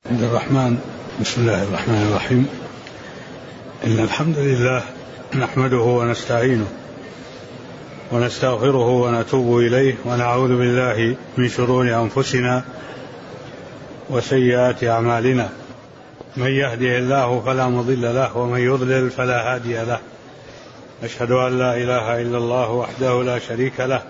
عبد الرحمن. بسم الله الرحمن الرحيم. إن الحمد لله نحمده ونستعينه ونستغفره ونتوب إليه ونعوذ بالله من شرور أنفسنا وسيئات أعمالنا. من يهده الله فلا مضل له ومن يضلل فلا هادي له. أشهد أن لا إله إلا الله وحده لا شريك له،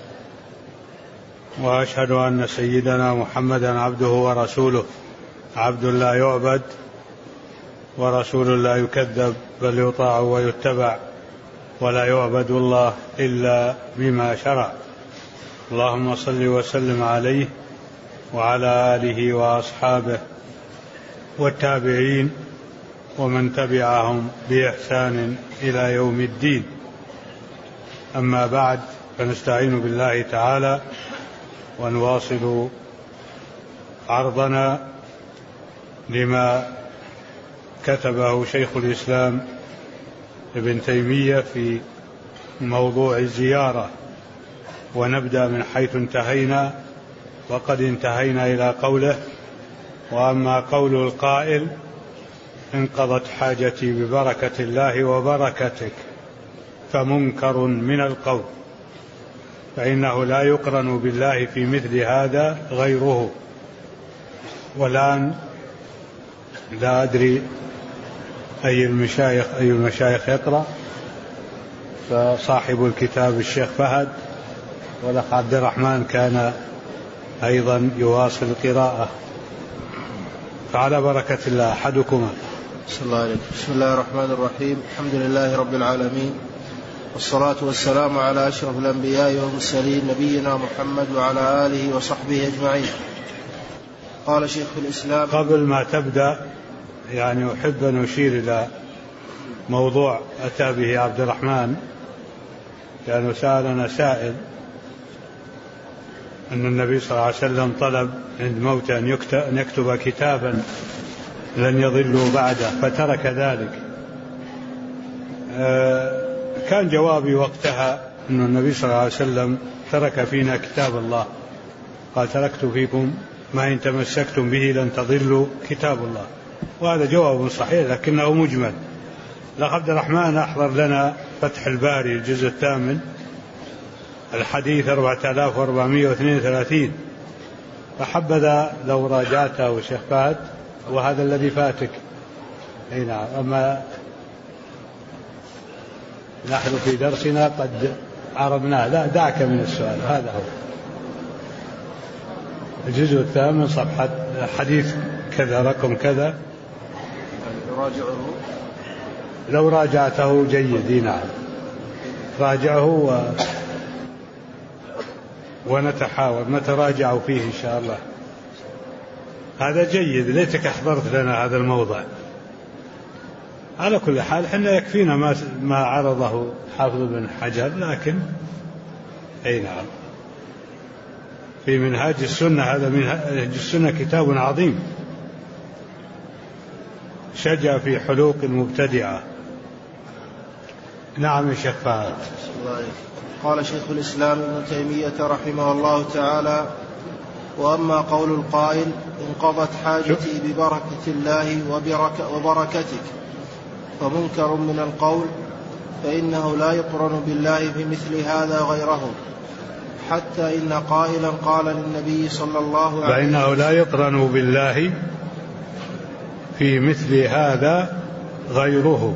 وأشهد أن سيدنا محمدا عبده ورسوله، عبد لا يعبد ورسول لا يكذب، بل يطاع ويتبع، ولا يعبد الله إلا بما شرع. اللهم صل وسلم عليه وعلى آله وأصحابه والتابعين ومن تبعهم بإحسان إلى يوم الدين. أما بعد، فنستعين بالله تعالى ونواصل عرضنا لما كتبه شيخ الإسلام ابن تيمية في موضوع الزيارة، ونبدأ من حيث انتهينا، وقد انتهينا إلى قوله: وأما قول القائل انقضت حاجتي ببركة الله وبركتك فمنكر من القول، فإنه لا يقرن بالله في مثل هذا غيره. والآن لا أدري أي المشايخ يقرأ، فصاحب الكتاب الشيخ فهد، والأخ عبد الرحمن كان أيضا يواصل القراءة، فعلى بركة الله أحدكما. بسم الله الرحمن الرحيم. الحمد لله رب العالمين، والصلاة والسلام على أشرف الأنبياء والمرسلين، نبينا محمد وعلى آله وصحبه أجمعين. قال شيخ الإسلام: قبل ما تبدأ أحب أن أشير إلى موضوع أتى به عبد الرحمن، لأنه سألنا سائل أن النبي صلى الله عليه وسلم طلب عند موته أن يكتب كتابا لن يضلوا بعده، فترك ذلك. كان جوابي وقتها أن النبي صلى الله عليه وسلم ترك فينا كتاب الله، قال: تركت فيكم ما إن تمسكتم به لن تضلوا كتاب الله. وهذا جواب صحيح لكنه مجمل. الأخ عبد الرحمن أحضر لنا فتح الباري الجزء 8 الحديث 4432، فحبذا لو راجعته شيخ فهد، وهذا الذي فاتك. نعم. أما نحن في درسنا قد عرضناه، لا دعك من السؤال، هذا هو الجزء 8 صفحة حديث كذا رقم كذا. لو راجعته جيد. نعم، راجعه ونتحاور نتراجع فيه إن شاء الله. هذا جيد، ليتك أحضرت لنا هذا الموضع. على كل حال حنا يكفينا ما عرضه حافظ بن حجر، لكن نعم، في منهاج السنة، هذا منهاج السنة كتاب عظيم شجع في حلوق المبتدعة. نعم يا شيخ فهد. قال شيخ الإسلام ابن تيمية رحمه الله تعالى: وأما قول القائل انقضت حاجتي ببركة الله وبركتك فمنكر من القول، فإنه لا يقرن بالله بمثل هذا غيره، حتى إن قائلا قال للنبي صلى الله عليه وسلم: فإنه لا يقرن بالله في مثل هذا غيره،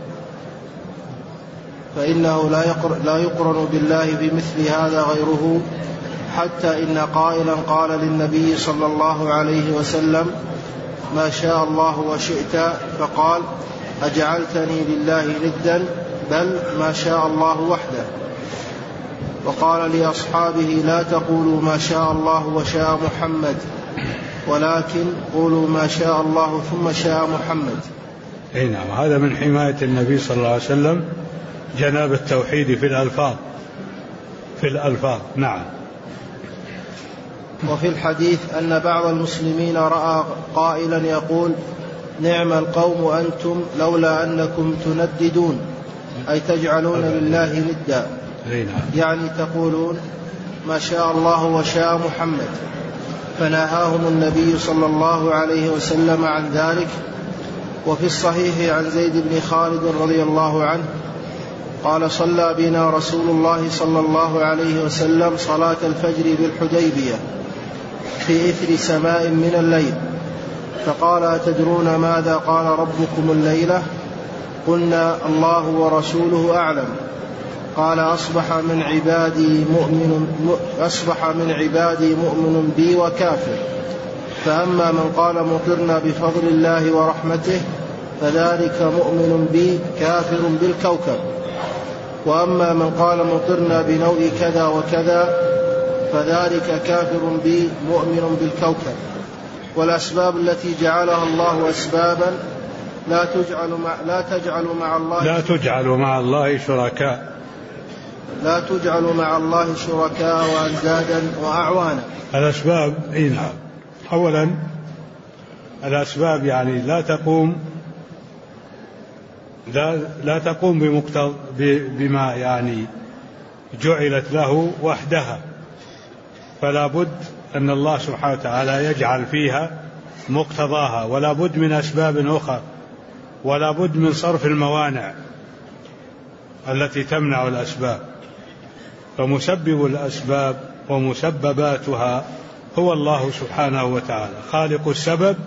فإنه لا يقرن بالله بمثل هذا غيره، حتى إن قائلا قال للنبي صلى الله عليه وسلم: ما شاء الله وشئت، فقال: أجعلتني لله ندا، بل ما شاء الله وحده. وقال لأصحابه: لا تقولوا ما شاء الله وشاء محمد، ولكن قولوا ما شاء الله ثم شاء محمد. نعم، هذا من حماية النبي صلى الله عليه وسلم جناب التوحيد في الألفاظ. نعم. وفي الحديث أن بعض المسلمين رأى قائلا يقول: نعم القوم أنتم لولا أنكم تنددون، أي تجعلون لله ندا، يعني تقولون ما شاء الله وشاء محمد. فنهاهم النبي صلى الله عليه وسلم عن ذلك. وفي الصحيح عن زيد بن خالد رضي الله عنه قال صلى بنا رسول الله صلى الله عليه وسلم صلاة الفجر بالحديبية في إثر سماء من الليل، فقال أتدرون ماذا قال ربكم الليلة؟ قلنا الله ورسوله أعلم. قال أصبح من عبادي مؤمن بي وكافر، فأما من قال مطرنا بفضل الله ورحمته فذلك مؤمن بي كافر بالكوكب، وأما من قال مطرنا بنوء كذا وكذا فذلك كافر بي مؤمن بالكوكب. والأسباب التي جعلها الله أسبابا لا تجعل مع الله شركاء وأندادا وأعوانا. الأسباب نعم. أولا الأسباب يعني لا تقوم بما يعني جعلت له وحدها، فلا بد أن الله سبحانه وتعالى يجعل فيها مقتضاها، ولا بد من أسباب أخرى، ولا بد من صرف الموانع التي تمنع الأسباب. فمسبب الأسباب ومسبباتها هو الله سبحانه وتعالى، خالق السبب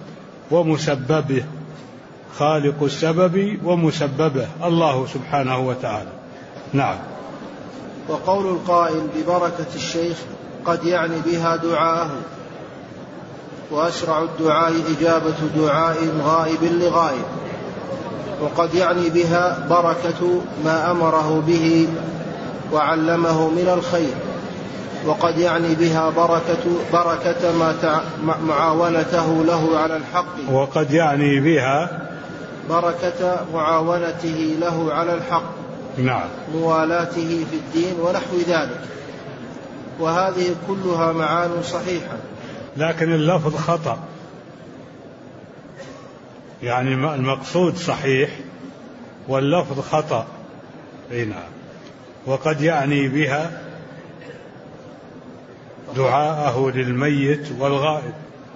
ومسببه الله سبحانه وتعالى. نعم. وقول القائل ببركة الشيخ قد يعني بها دعاءه، وأسرع الدعاء إجابة دعاء غائب لغائب، وقد يعني بها بركة ما أمره به وعلمه من الخير، وقد يعني بها بركة معاونته له على الحق، وقد يعني بها بركة معاونته له على الحق، نعم، موالاته في الدين ونحو ذلك. وهذه كلها معان صحيحة، لكن اللفظ خطأ، يعني المقصود صحيح واللفظ خطأ. نعم. وقد يعني بها دعاءه للميت والغائب،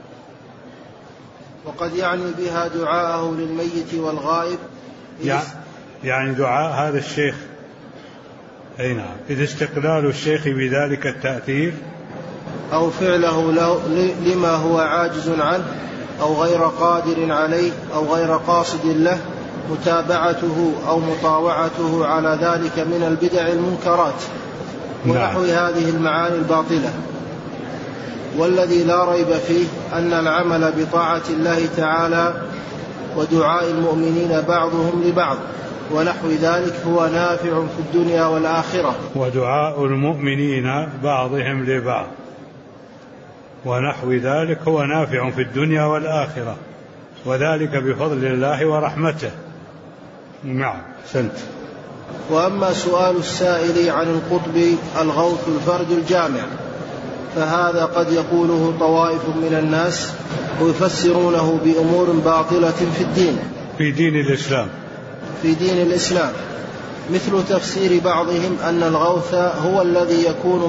وقد يعني بها دعاءه للميت والغائب، يعني دعاء هذا الشيخ. أي نعم. إذ استقلال الشيخ بذلك التأثير، أو فعله لما هو عاجز عنه أو غير قادر عليه أو غير قاصد له، متابعته أو مطاوعته على ذلك من البدع المنكرات ونحو هذه المعاني الباطلة. والذي لا ريب فيه أن العمل بطاعة الله تعالى ودعاء المؤمنين بعضهم لبعض ونحو ذلك هو نافع في الدنيا والآخرة. ودعاء المؤمنين بعضهم لبعض ونحو ذلك هو نافع في الدنيا والآخرة، وذلك بفضل الله ورحمته. نعم. سنت. وأما سؤال السائل عن القطب الغوث الفرد الجامع، فهذا قد يقوله طوائف من الناس ويفسرونه بأمور باطلة في دين الإسلام، مثل تفسير بعضهم أن الغوث هو الذي يكون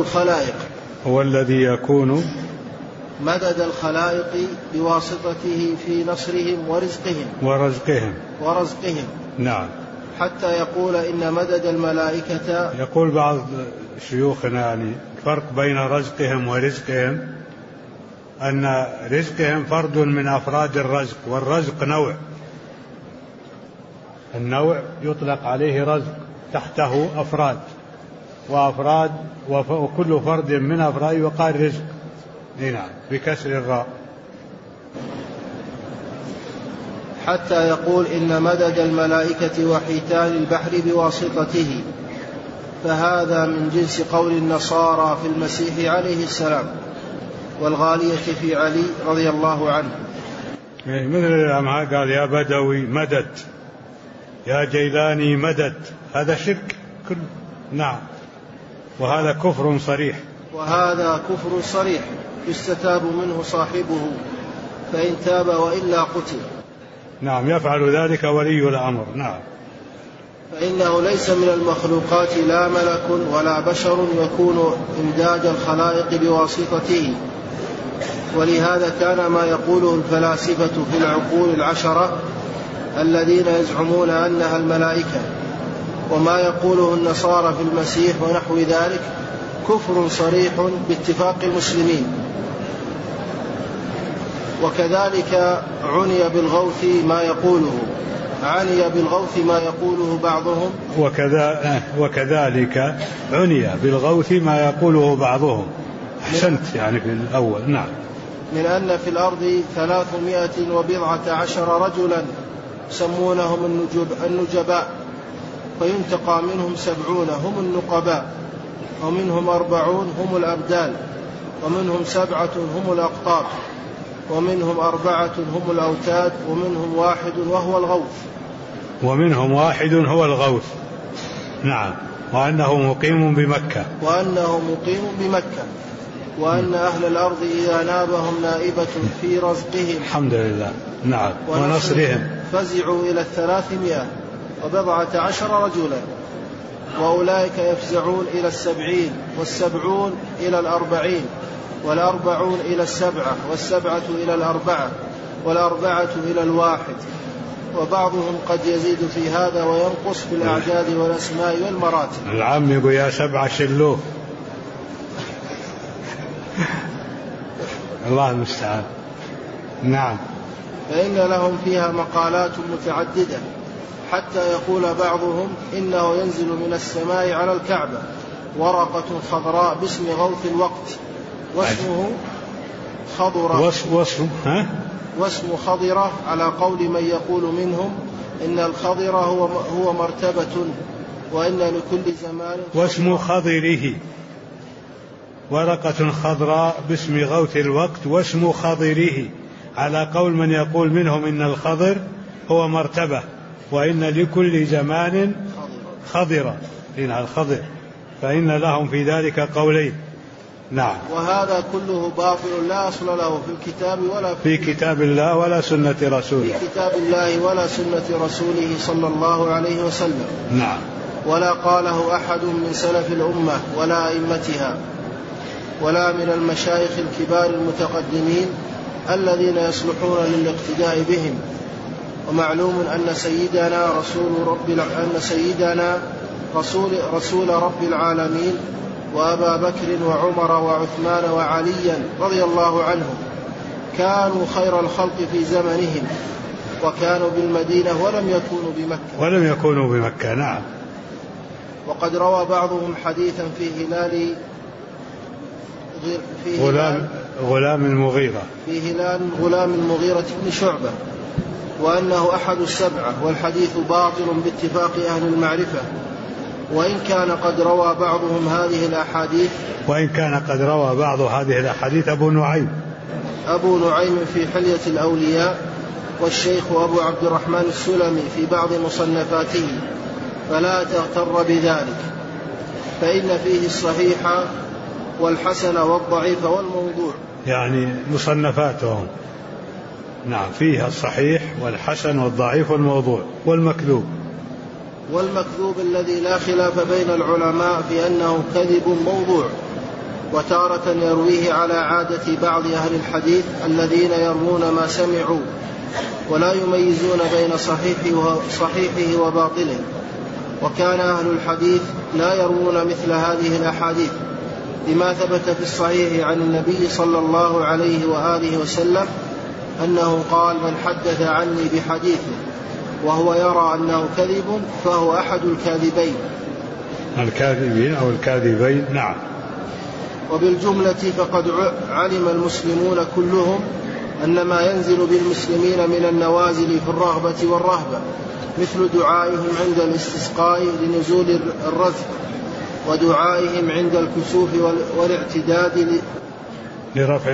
مدد الخلائق بواسطته في نصرهم ورزقهم. نعم. حتى يقول إن مدد الملائكة، يقول بعض شيوخنا يعني فرق بين رزقهم ورزقهم، أن رزقهم فرد من أفراد الرزق، والرزق نوع، النوع يطلق عليه رزق، تحته أفراد وكل فرد من أفراد يقال رزق. نعم، بكسر الراء. حتى يقول إن مدد الملائكة وحيتان البحر بواسطته، فهذا من جنس قول النصارى في المسيح عليه السلام، والغالية في علي رضي الله عنه، مثل الأمعاء قال يا بدوي مدد، يا جيلاني مدد، هذا شرك كله. نعم. وهذا كفر صريح يستتاب منه صاحبه، فإن تاب وإلا قتل. نعم، يفعل ذلك ولي الأمر. نعم. فإنه ليس من المخلوقات لا ملك ولا بشر يكون إمداد الخلائق بواسطته، ولهذا كان ما يقوله الفلاسفة في العقول العشرة الذين يزعمون أنها الملائكة وما يقوله النصارى في المسيح ونحو ذلك كفر صريح باتفاق المسلمين. وكذلك عني بالغوث ما يقوله بعضهم وكذلك عني بالغوث ما يقوله بعضهم. أحسنت يعني في الأول. نعم. من أن في الأرض 317 رجلا يسمونهم النجباء فينتقى منهم 70 هم النقباء ومنهم 40 هم الأبدال ومنهم 7 هم الأقطاب ومنهم 4 هم الأوتاد ومنهم 1 هو الغوث. نعم. وأنه مقيم بمكة وأن أهل الأرض إذا نابهم نائبة في رزقهم الحمد لله نعم ونصرهم فزعوا إلى 317 رجلا وأولئك يفزعون إلى 70 والسبعون إلى 40 والأربعون إلى 7 والسبعة إلى 4 والأربعة إلى 1 وبعضهم قد يزيد في هذا وينقص في الأعداد والأسماء والمراتب. العم يقول يا 7 شلوه. الله المستعان. نعم. فإن لهم فيها مقالات متعددة حتى يقول بعضهم إنه ينزل من السماء على الكعبة ورقة خضراء باسم غوث الوقت واسمه خضرة واسم خضرة على قول من يقول منهم إن الخضر هو مرتبة وإن لكل زمان واسم خضره ورقة خضراء باسم غوث الوقت واسم خضره على قول من يقول منهم إن الخضر هو مرتبة وإن لكل زمان خضرة الخضر فإن لهم في ذلك قولين. نعم. وهذا كله باطل لا أصل له في الكتاب ولا في كتاب الله ولا سنة رسوله صلى الله عليه وسلم. نعم. ولا قاله أحد من سلف الأمة ولا أئمتها ولا من المشايخ الكبار المتقدمين الذين يصلحون للاقتداء بهم. ومعلوم أن سيدنا رسول رب العالمين وأبا بكر وعمر وعثمان وعليا رضي الله عنهم كانوا خير الخلق في زمنهم وكانوا بالمدينة ولم يكونوا بمكة. نعم. وقد روى بعضهم حديثا في غلام المغيرة بن شعبة وأنه أحد السبعة والحديث باطل باتفاق أهل المعرفة وإن كان قد روى بعض هذه الأحاديث أبو نعيم في حلية الأولياء والشيخ أبو عبد الرحمن السلمي في بعض مصنفاته فلا تغتر بذلك فإن فيه الصحيح والحسن والضعيف والموضوع يعني مصنفاتهم. نعم. فيها الصحيح والحسن والضعيف والموضوع والمكذوب الذي لا خلاف بين العلماء في أنه كذب موضوع وتارة يرويه على عادة بعض أهل الحديث الذين يروون ما سمعوا ولا يميزون بين صحيحه وباطله. وكان أهل الحديث لا يروون مثل هذه الأحاديث لما ثبت في الصحيح عن النبي صلى الله عليه وآله وسلم أنه قال من حدث عني بحديث وهو يرى أنه كذب فهو أحد الكاذبين. نعم. وبالجملة فقد علم المسلمون كلهم أن ما ينزل بالمسلمين من النوازل في الرغبة والرهبة مثل دعائهم عند الاستسقاء لنزول الرزق ودعائهم عند الكسوف والاعتداد لرفع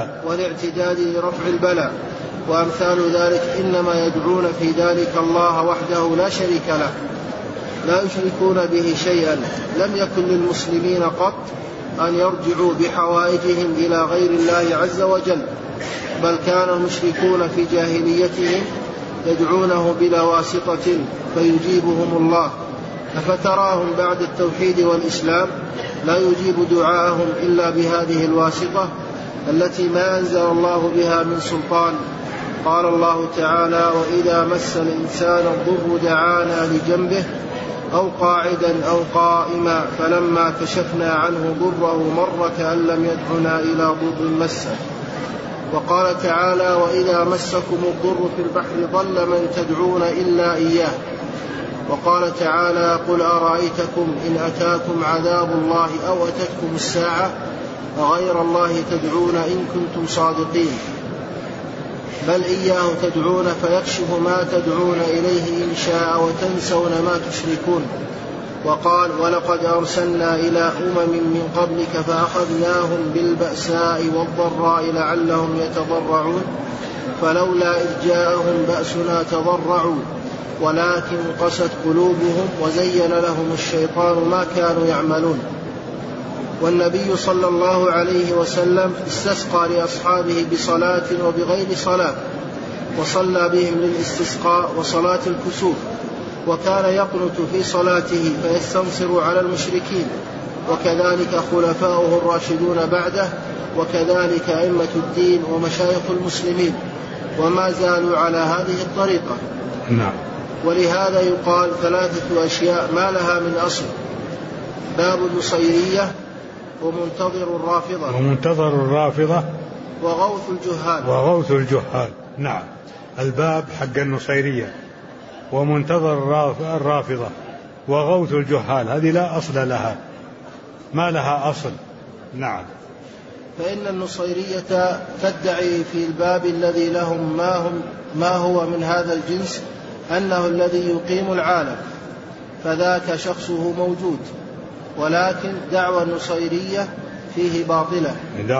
البلاء وأمثال ذلك إنما يدعون في ذلك الله وحده لا شريك له لا يشركون به شيئا. لم يكن للمسلمين قط أن يرجعوا بحوائجهم إلى غير الله عز وجل بل كان المشركون في جاهليتهم يدعونه بلا واسطة فيجيبهم الله أفتراهم بعد التوحيد والإسلام لا يجيب دعاءهم إلا بهذه الواسطة التي ما أنزل الله بها من سلطان. قال الله تعالى: وإذا مس الإنسان الضر دعانا لجنبه أو قاعدا أو قائما فلما كشفنا عنه ضره مر كأن لم يدعنا إلى ضر مسه. وقال تعالى: وإذا مسكم الضر في البحر ضل من تدعون إلا إياه. وقال تعالى: قل أرأيتكم إن أتاكم عذاب الله أو أتتكم الساعة غير الله تدعون إن كنتم صادقين، بل إياه تدعون فيكشف ما تدعون إليه إن شاء وتنسون ما تشركون. وقال: ولقد أرسلنا إلى من قبلك فأخذناهم بالبأساء والضراء لعلهم يتضرعون فلولا إذ جاءهم بأسنا تضرعوا ولكن قست قلوبهم وزين لهم الشيطان ما كانوا يعملون. والنبي صلى الله عليه وسلم استسقى لأصحابه بصلاة وبغير صلاة، وصلى بهم للاستسقاء وصلاة الكسوف، وكان يقنت في صلاته فيستنصر على المشركين، وكذلك خلفاؤه الراشدون بعده، وكذلك أئمة الدين ومشايخ المسلمين، وما زالوا على هذه الطريقة. نعم. ولهذا يقال 3 أشياء ما لها من أصل: باب النصيرية، ومنتظر الرافضة، وغوث الجهال. نعم. الباب حق النصيرية ومنتظر الرافضة وغوث الجهال، هذه لا أصل لها، ما لها أصل. نعم. فإن النصيرية تدعي في الباب الذي لهم ما هو من هذا الجنس أنه الذي يقيم العالم، فذاك شخصه موجود، ولكن دعوى النصيرية فيه باطلة.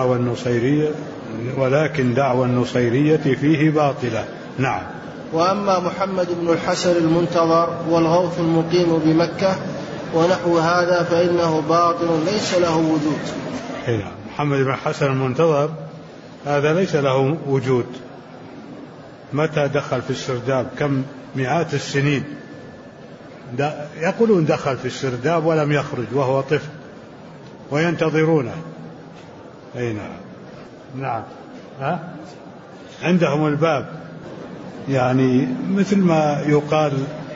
ولكن دعوى النصيرية فيه باطلة. نعم. وأما محمد بن الحسن المنتظر والغوث المقيم بمكة ونحو هذا فإنه باطل ليس له وجود. محمد بن الحسن المنتظر هذا ليس له وجود. متى دخل في السرداب؟ كم مئات السنين يقولون دخل في السرداب ولم يخرج وهو طفل وينتظرونه. أي نعم. عندهم الباب، يعني مثل ما يقال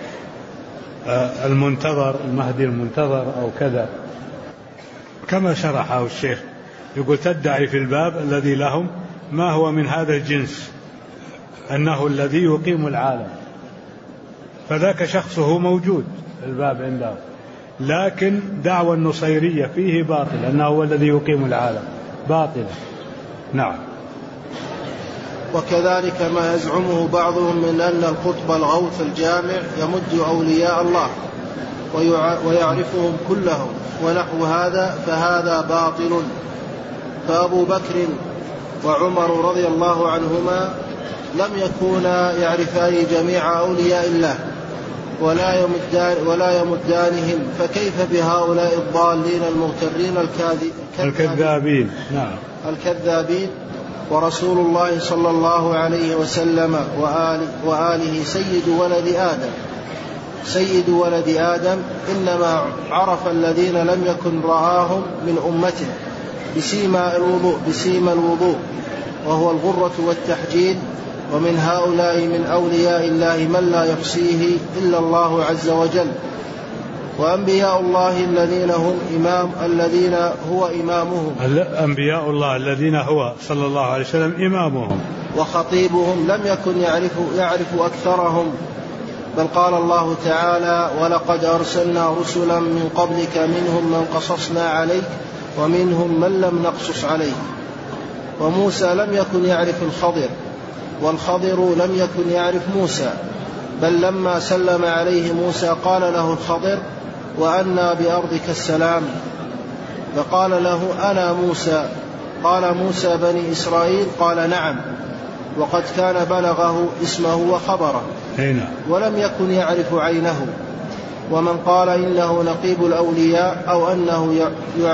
المنتظر، المهدي المنتظر أو كذا، كما شرحه الشيخ. يقول تدعي في الباب الذي لهم ما هو من هذا الجنس أنه الذي يقيم العالم، فذاك شخصه موجود الباب عنده، لكن دعوى النصيرية فيه باطل، أنه هو الذي يقيم العالم، باطل. نعم. وكذلك ما يزعمه بعضهم من أن القطب الغوث الجامع يمد أولياء الله ويعرفهم كلهم ونحو هذا، فهذا باطل. فأبو بكر وعمر رضي الله عنهما لم يكونا يعرفان جميع أولياء الله ولا يمدانهم، فكيف بهؤلاء الضالين المغترين الكذابين؟ نعم. الكذابين. ورسول الله صلى الله عليه وسلم وآله سيد ولد آدم إنما عرف الذين لم يكن رآهم من أمته بسيما الوضوء وهو الغرة والتحجيل. ومن هؤلاء من أولياء الله من لا يحصيه إلا الله عز وجل. وأنبياء الله الذين هو إمامهم، أنبياء الله الذين هو صلى الله عليه وسلم إمامهم وخطيبهم لم يكن يعرف أكثرهم، بل قال الله تعالى: ولقد أرسلنا رسلا من قبلك منهم من قصصنا عليك ومنهم من لم نقصص عليك. وموسى لم يكن يعرف الخضر، والخضر لم يكن يعرف موسى، بل لما سلم عليه موسى قال له الخضر: وأنا بأرضك السلام، فقال له: أنا موسى. قال: موسى بني إسرائيل؟ قال: نعم. وقد كان بلغه اسمه وخبره، ولم يكن يعرف عينه. ومن قال إنه نقيب الأولياء أو أنه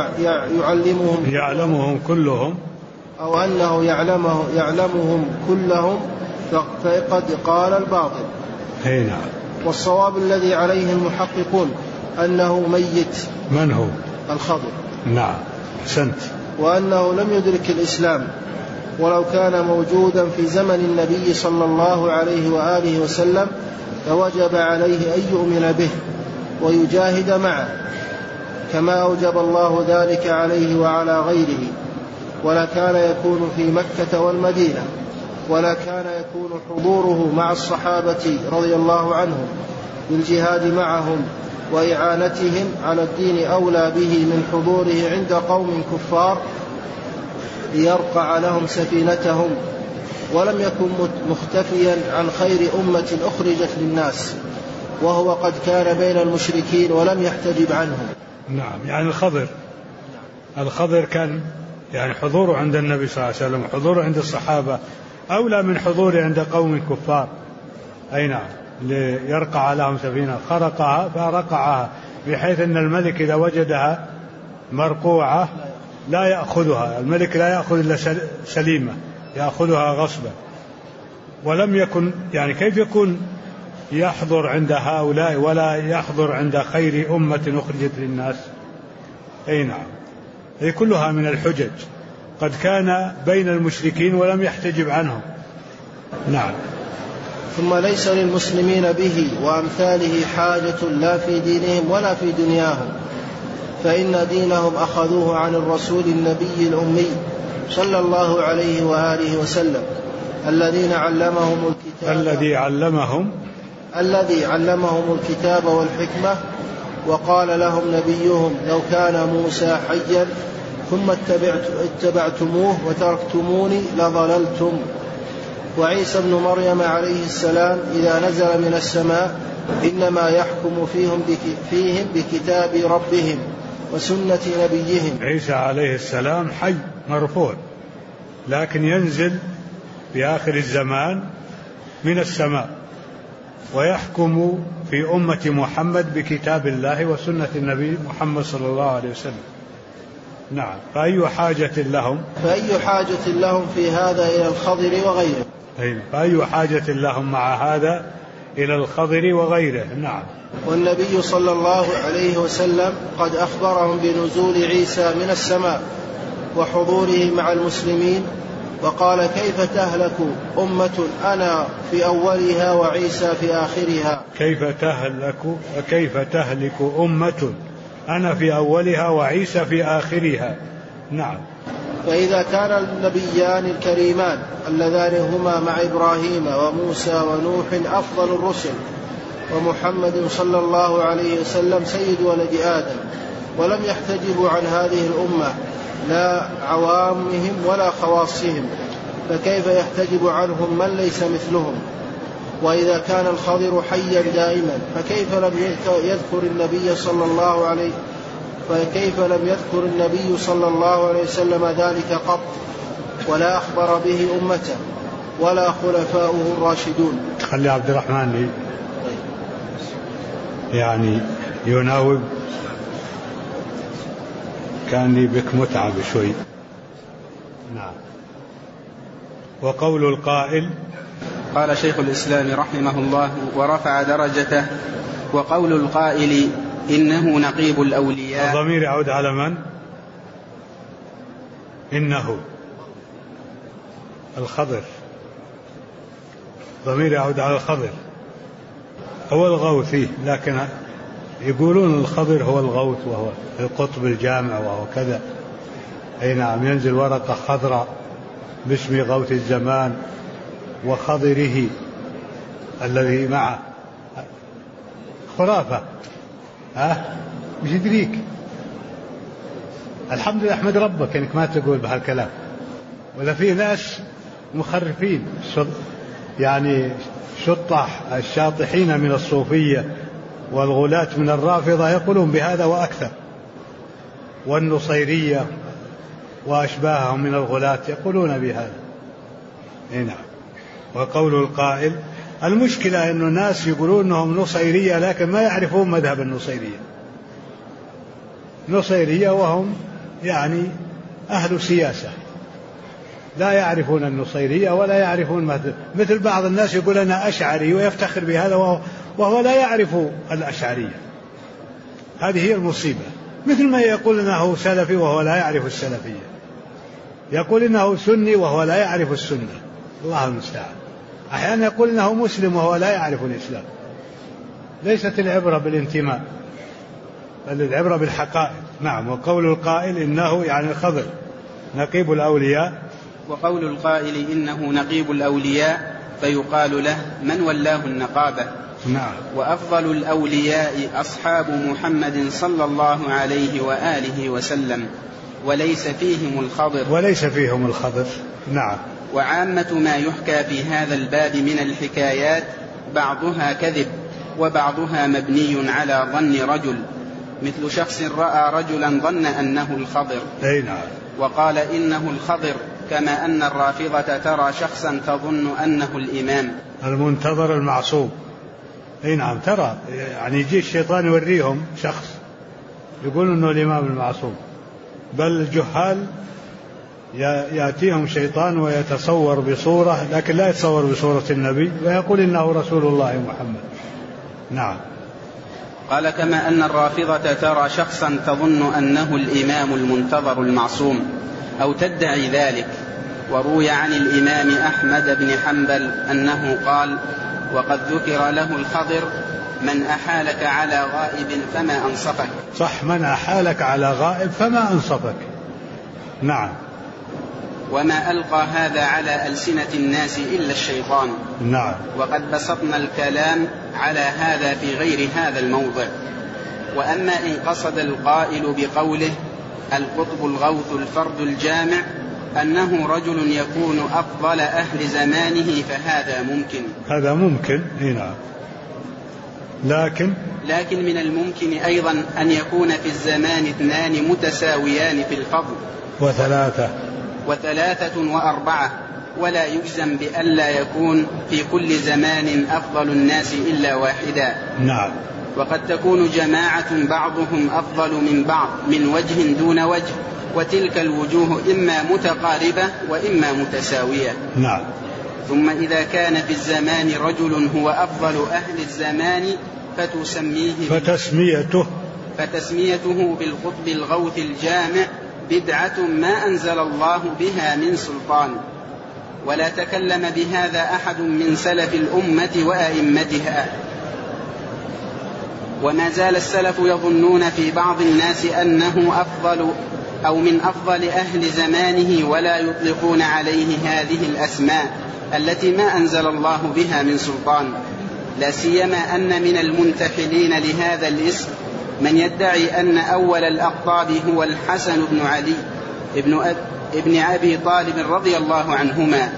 يعلمهم كلهم أو أنه يعلمهم كلهم فقد قال الباطل. والصواب الذي عليه المحققون أنه ميت. من هو؟ الخضر. نعم، أحسنت. وأنه لم يدرك الإسلام، ولو كان موجودا في زمن النبي صلى الله عليه وآله وسلم فوجب عليه أن يؤمن به ويجاهد معه، كما أوجب الله ذلك عليه وعلى غيره، ولا كان يكون في مكة والمدينة، ولا كان يكون حضوره مع الصحابة رضي الله عنهم بالجهاد معهم وإعانتهم على الدين أولى به من حضوره عند قوم كفار ليرقع لهم سفينتهم، ولم يكن مختفيا عن خير أمة أخرجت للناس، وهو قد كان بين المشركين ولم يحتجب عنهم. نعم، يعني الخضر كان يعني حضوره عند النبي صلى الله عليه وسلم وحضوره عند الصحابة أولى من حضوره عند قوم كفار. أي نعم، ليرقع لهم سفينة خرقها فرقعها، بحيث أن الملك إذا وجدها مرقوعة لا يأخذها، الملك لا يأخذ إلا سليمة، يأخذها غصبا. ولم يكن يعني كيف يكون يحضر عند هؤلاء ولا يحضر عند خير أمة أخرجت للناس؟ أي نعم، هذه كلها من الحجج. قد كان بين المشركين ولم يحتجب عنهم. نعم. ثم ليس للمسلمين به وأمثاله حاجة لا في دينهم ولا في دنياهم، فإن دينهم أخذوه عن الرسول النبي الأمي صلى الله عليه وآله وسلم الذي علمهم الكتاب والحكمة، وقال لهم نبيهم لو كان موسى حيا ثم اتبعتموه وتركتموني لضللتم. وعيسى ابن مريم عليه السلام إذا نزل من السماء إنما يحكم فيهم بكتاب ربهم وسنة نبيهم. عيسى عليه السلام حي مرفوع، لكن ينزل في آخر الزمان من السماء ويحكم في أمة محمد بكتاب الله وسنة النبي محمد صلى الله عليه وسلم. نعم. فأي حاجة لهم في هذا إلى الخضر وغيره؟ فأي حاجة لهم مع هذا إلى الخضر وغيره؟ نعم. والنبي صلى الله عليه وسلم قد أخبرهم بنزول عيسى من السماء وحضوره مع المسلمين، وقال كيف تهلك أمة أنا في أولها وعيسى في آخرها؟ كيف تهلك أمة أنا في أولها وعيسى في آخرها؟ نعم. فإذا كان النبيان الكريمان اللذان هما مع إبراهيم وموسى ونوح أفضل الرسل، ومحمد صلى الله عليه وسلم سيد ولد آدم، ولم يحتجبوا عن هذه الأمة لا عوامهم ولا خواصهم، فكيف يحتجب عنهم من ليس مثلهم؟ وإذا كان الخضر حيا دائما فكيف لم يذكر النبي صلى الله عليه وسلم ذلك قط، ولا أخبر به أمته ولا خلفاؤه الراشدون؟ خلي عبد الرحمن لي يعني يناوب، كان لي بك متعب شوي. نعم. وقول القائل، قال شيخ الإسلام رحمه الله ورفع درجته، وقول القائل إنه نقيب الأولياء. الضمير يعود على من؟ إنه الخضر، ضمير يعود على الخضر، هو الغوثي، لكن يقولون الخضر هو الغوث وهو القطب الجامع وهو كذا. أي نعم، ينزل ورقة خضراء باسم غوث الزمان وخضره الذي معه. خرافة، وش يدريك؟ الحمد لله، احمد ربك انك ما تقول بهالكلام. ولا في ناس مخرفين يعني شطح الشاطحين من الصوفية والغلاة من الرافضة يقولون بهذا وأكثر، والنصيرية وأشباههم من الغلاة يقولون بهذا. نعم. وقول القائل، المشكلة أن الناس يقولون أنهم نصيرية لكن ما يعرفون مذهب النصيرية، نصيرية وهم يعني أهل سياسة، لا يعرفون النصيرية ولا يعرفون مذهب. مثل بعض الناس يقول أنا أشعري ويفتخر بهذا وهو لا يعرف الأشعرية. هذه هي المصيبة. مثل ما يقول أنه سلفي وهو لا يعرف السلفية. يقول إنه سني وهو لا يعرف السنة، الله المستعان. أحيانا يقول إنه مسلم وهو لا يعرف الإسلام. ليست العبرة بالانتماء بل العبرة بالحقائق. نعم. وقول القائل إنه يعني الخضر نقيب الأولياء، وقول القائل إنه نقيب الأولياء فيقال له من ولاه النقابة. نعم. وأفضل الأولياء أصحاب محمد صلى الله عليه وآله وسلم وليس فيهم الخضر. نعم. وعامة ما يحكى في هذا الباب من الحكايات بعضها كذب وبعضها مبني على ظن رجل، مثل شخص رأى رجلا ظن أنه الخضر وقال إنه الخضر، كما أن الرافضة ترى شخصا تظن أنه الإمام المنتظر المعصوم. نعم. ترى يعني يجي الشيطان يوريهم شخص يقول إنه الإمام المعصوم، بل الجهال يأتيهم شيطان ويتصور بصورة لكن لا يتصور بصورة النبي ويقول إنه رسول الله محمد. نعم. قال كما أن الرافضة ترى شخصا تظن أنه الإمام المنتظر المعصوم أو تدعي ذلك. وروي عن الإمام أحمد بن حنبل أنه قال وقد ذكر له الخضر من أحالك على غائب فما أنصفك. صح، من أحالك على غائب فما أنصفك. نعم. وما ألقى هذا على ألسنة الناس إلا الشيطان. نعم. وقد بسطنا الكلام على هذا في غير هذا الموضع. وأما إن قصد القائل بقوله القطب الغوث الفرد الجامع أنه رجل يكون أفضل أهل زمانه فهذا ممكن. هذا ممكن. نعم. لكن من الممكن أيضا أن يكون في الزمان اثنان متساويان في الفضل وثلاثة وأربعة، ولا يجزم بألا يكون في كل زمان أفضل الناس إلا واحدا. نعم. وقد تكون جماعة بعضهم أفضل من بعض من وجه دون وجه، وتلك الوجوه إما متقاربة وإما متساوية. نعم. ثم إذا كان في الزمان رجل هو أفضل أهل الزمان فتسميته بالقطب الغوث الجامع بدعة ما أنزل الله بها من سلطان، ولا تكلم بهذا أحد من سلف الأمة وأئمتها. وما زال السلف يظنون في بعض الناس أنه أفضل أو من أفضل أهل زمانه، ولا يطلقون عليه هذه الأسماء التي ما أنزل الله بها من سلطان، لا سيما أن من المنتحلين لهذا الاسم من يدعي أن أول الأقطاب هو الحسن بن علي ابن أبي طالب رضي الله عنهما،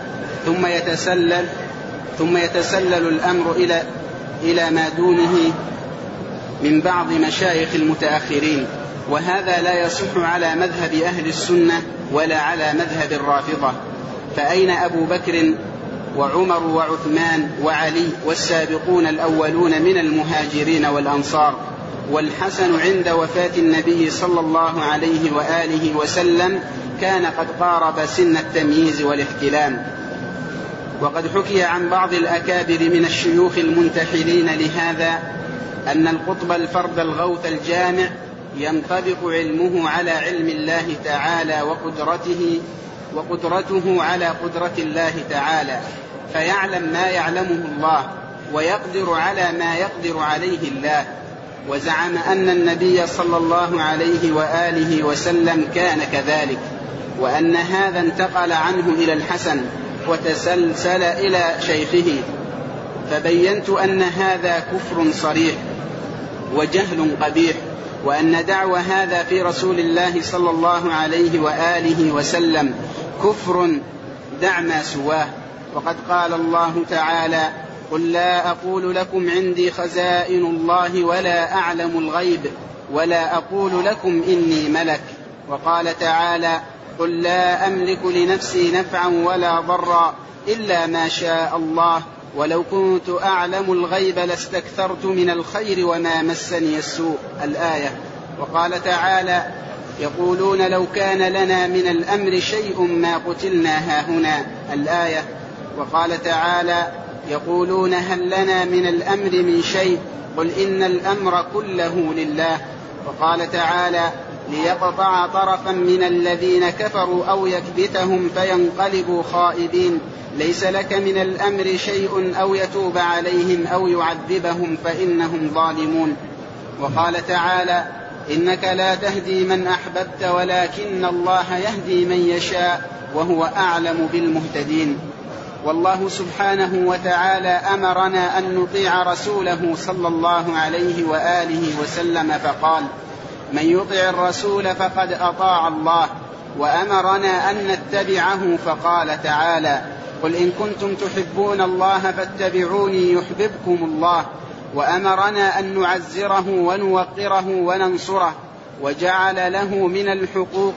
ثم يتسلل الأمر إلى ما دونه من بعض مشايخ المتأخرين، وهذا لا يصح على مذهب أهل السنة ولا على مذهب الرافضة. فأين أبو بكر وعمر وعثمان وعلي والسابقون الأولون من المهاجرين والأنصار؟ والحسن عند وفاة النبي صلى الله عليه وآله وسلم كان قد قارب سن التمييز والاحتلام. وقد حكي عن بعض الأكابر من الشيوخ المنتحلين لهذا أن القطب الفرد الغوث الجامع ينطبق علمه على علم الله تعالى وقدرته على قدرة الله تعالى، فيعلم ما يعلمه الله ويقدر على ما يقدر عليه الله. وزعم أن النبي صلى الله عليه وآله وسلم كان كذلك، وأن هذا انتقل عنه إلى الحسن وتسلسل إلى شيخه، فبينت أن هذا كفر صريح وجهل قبيح، وأن دعوى هذا في رسول الله صلى الله عليه وآله وسلم كفر دع ما سواه. وقد قال الله تعالى قل لا أقول لكم عندي خزائن الله ولا أعلم الغيب ولا أقول لكم إني ملك. وقال تعالى قل لا أملك لنفسي نفعا ولا ضرا إلا ما شاء الله ولو كنت أعلم الغيب لاستكثرت من الخير وما مسني السوء. الآية. وقال تعالى يقولون لو كان لنا من الأمر شيء ما قتلنا هاهنا. الآية. وقال تعالى يقولون هل لنا من الأمر من شيء قل إن الأمر كله لله. وقال تعالى ليقطع طرفا من الذين كفروا أو يكبتهم فينقلبوا خائبين. ليس لك من الأمر شيء أو يتوب عليهم أو يعذبهم فإنهم ظالمون. وقال تعالى: إنك لا تهدي من أحببت ولكن الله يهدي من يشاء وهو أعلم بالمهتدين. والله سبحانه وتعالى أمرنا أن نطيع رسوله صلى الله عليه وآله وسلم فقال: من يطع الرسول فقد أطاع الله. وأمرنا أن نتبعه فقال تعالى: قل إن كنتم تحبون الله فاتبعوني يحببكم الله. وأمرنا أن نعزره ونوقره وننصره، وجعل له من الحقوق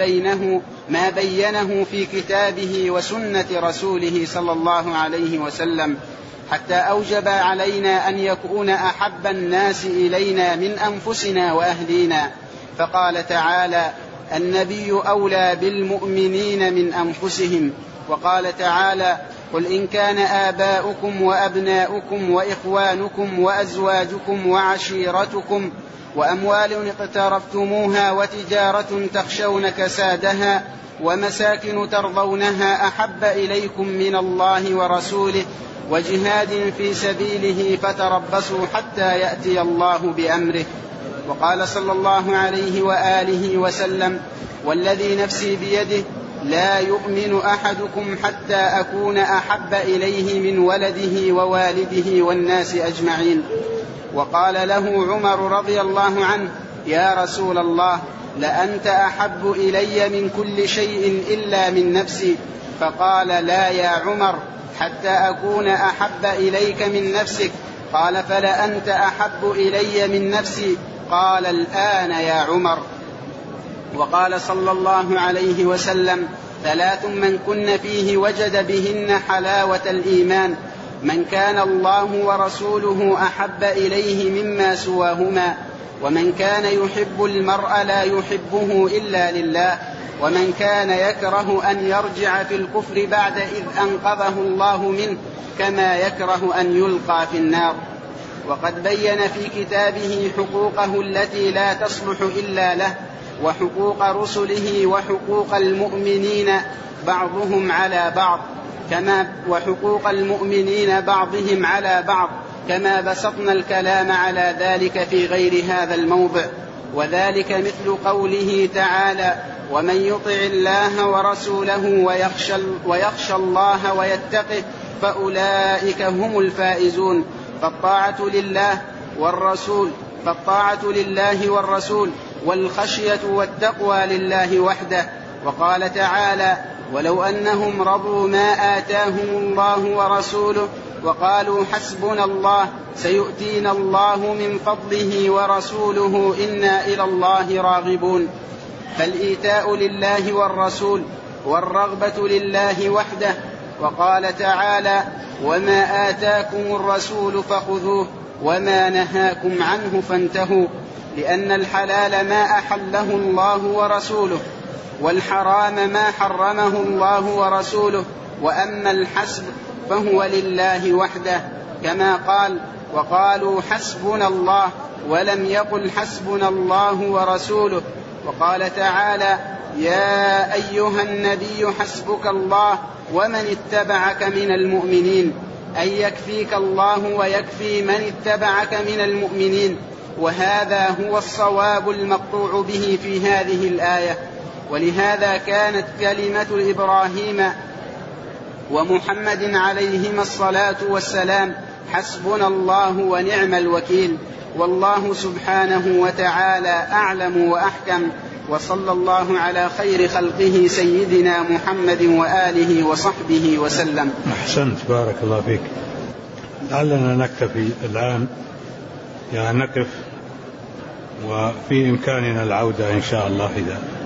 ما بينه في كتابه وسنة رسوله صلى الله عليه وسلم، حتى أوجب علينا أن يكون أحب الناس إلينا من أنفسنا وأهلينا. فقال تعالى: النبي أولى بالمؤمنين من أنفسهم. وقال تعالى: قل إن كان آباؤكم وأبناؤكم وإخوانكم وأزواجكم وعشيرتكم وأموال اقترفتموها وتجارة تخشون كسادها ومساكن ترضونها أحب إليكم من الله ورسوله وجهاد في سبيله فتربصوا حتى يأتي الله بأمره. وقال صلى الله عليه وآله وسلم: والذي نفسي بيده لا يؤمن أحدكم حتى أكون أحب إليه من ولده ووالده والناس أجمعين. وقال له عمر رضي الله عنه: يا رسول الله، لأنت أحب إلي من كل شيء إلا من نفسي. فقال: لا يا عمر، حتى أكون أحب إليك من نفسك. قال: فلأنت أحب إلي من نفسي. قال: الآن يا عمر. وقال صلى الله عليه وسلم: 3 من كن فيه وجد بهن حلاوة الإيمان: من كان الله ورسوله أحب إليه مما سواهما، ومن كان يحب المرء لا يحبه إلا لله، ومن كان يكره أن يرجع في الكفر بعد إذ أنقذه الله منه كما يكره أن يلقى في النار. وقد بين في كتابه حقوقه التي لا تصلح إلا له، وحقوق رسله وحقوق المؤمنين بعضهم على بعض، وحقوق المؤمنين بعضهم على بعض، كما بسطنا الكلام على ذلك في غير هذا الموضع. وذلك مثل قوله تعالى: ومن يطع الله ورسوله ويخشى الله ويتقه فأولئك هم الفائزون. فالطاعة لله والرسول والخشية والتقوى لله وحده. وقال تعالى: ولو أنهم رضوا ما آتاهم الله ورسوله وقالوا حسبنا الله سيؤتينا الله من فضله ورسوله إنا إلى الله راغبون. فالإيتاء لله والرسول والرغبة لله وحده. وقال تعالى: وما آتاكم الرسول فخذوه وما نهاكم عنه فانتهوا. لأن الحلال ما أحله الله ورسوله، والحرام ما حرمه الله ورسوله، وأما الحسب فهو لله وحده، كما قال: وقالوا حسبنا الله، ولم يقل حسبنا الله ورسوله. وقال تعالى: يا أيها النبي حسبك الله ومن اتبعك من المؤمنين، أي يكفيك الله ويكفي من اتبعك من المؤمنين. وهذا هو الصواب المقطوع به في هذه الآية. ولهذا كانت كلمة إبراهيم ومحمد عليهما الصلاة والسلام: حسبنا الله ونعم الوكيل. والله سبحانه وتعالى أعلم وأحكم. وصلى الله على خير خلقه سيدنا محمد وآله وصحبه وسلم. أحسنت، بارك الله فيك. لعلنا نكتفي الآن، يعني نقف، وفي إمكاننا العودة إن شاء الله إذا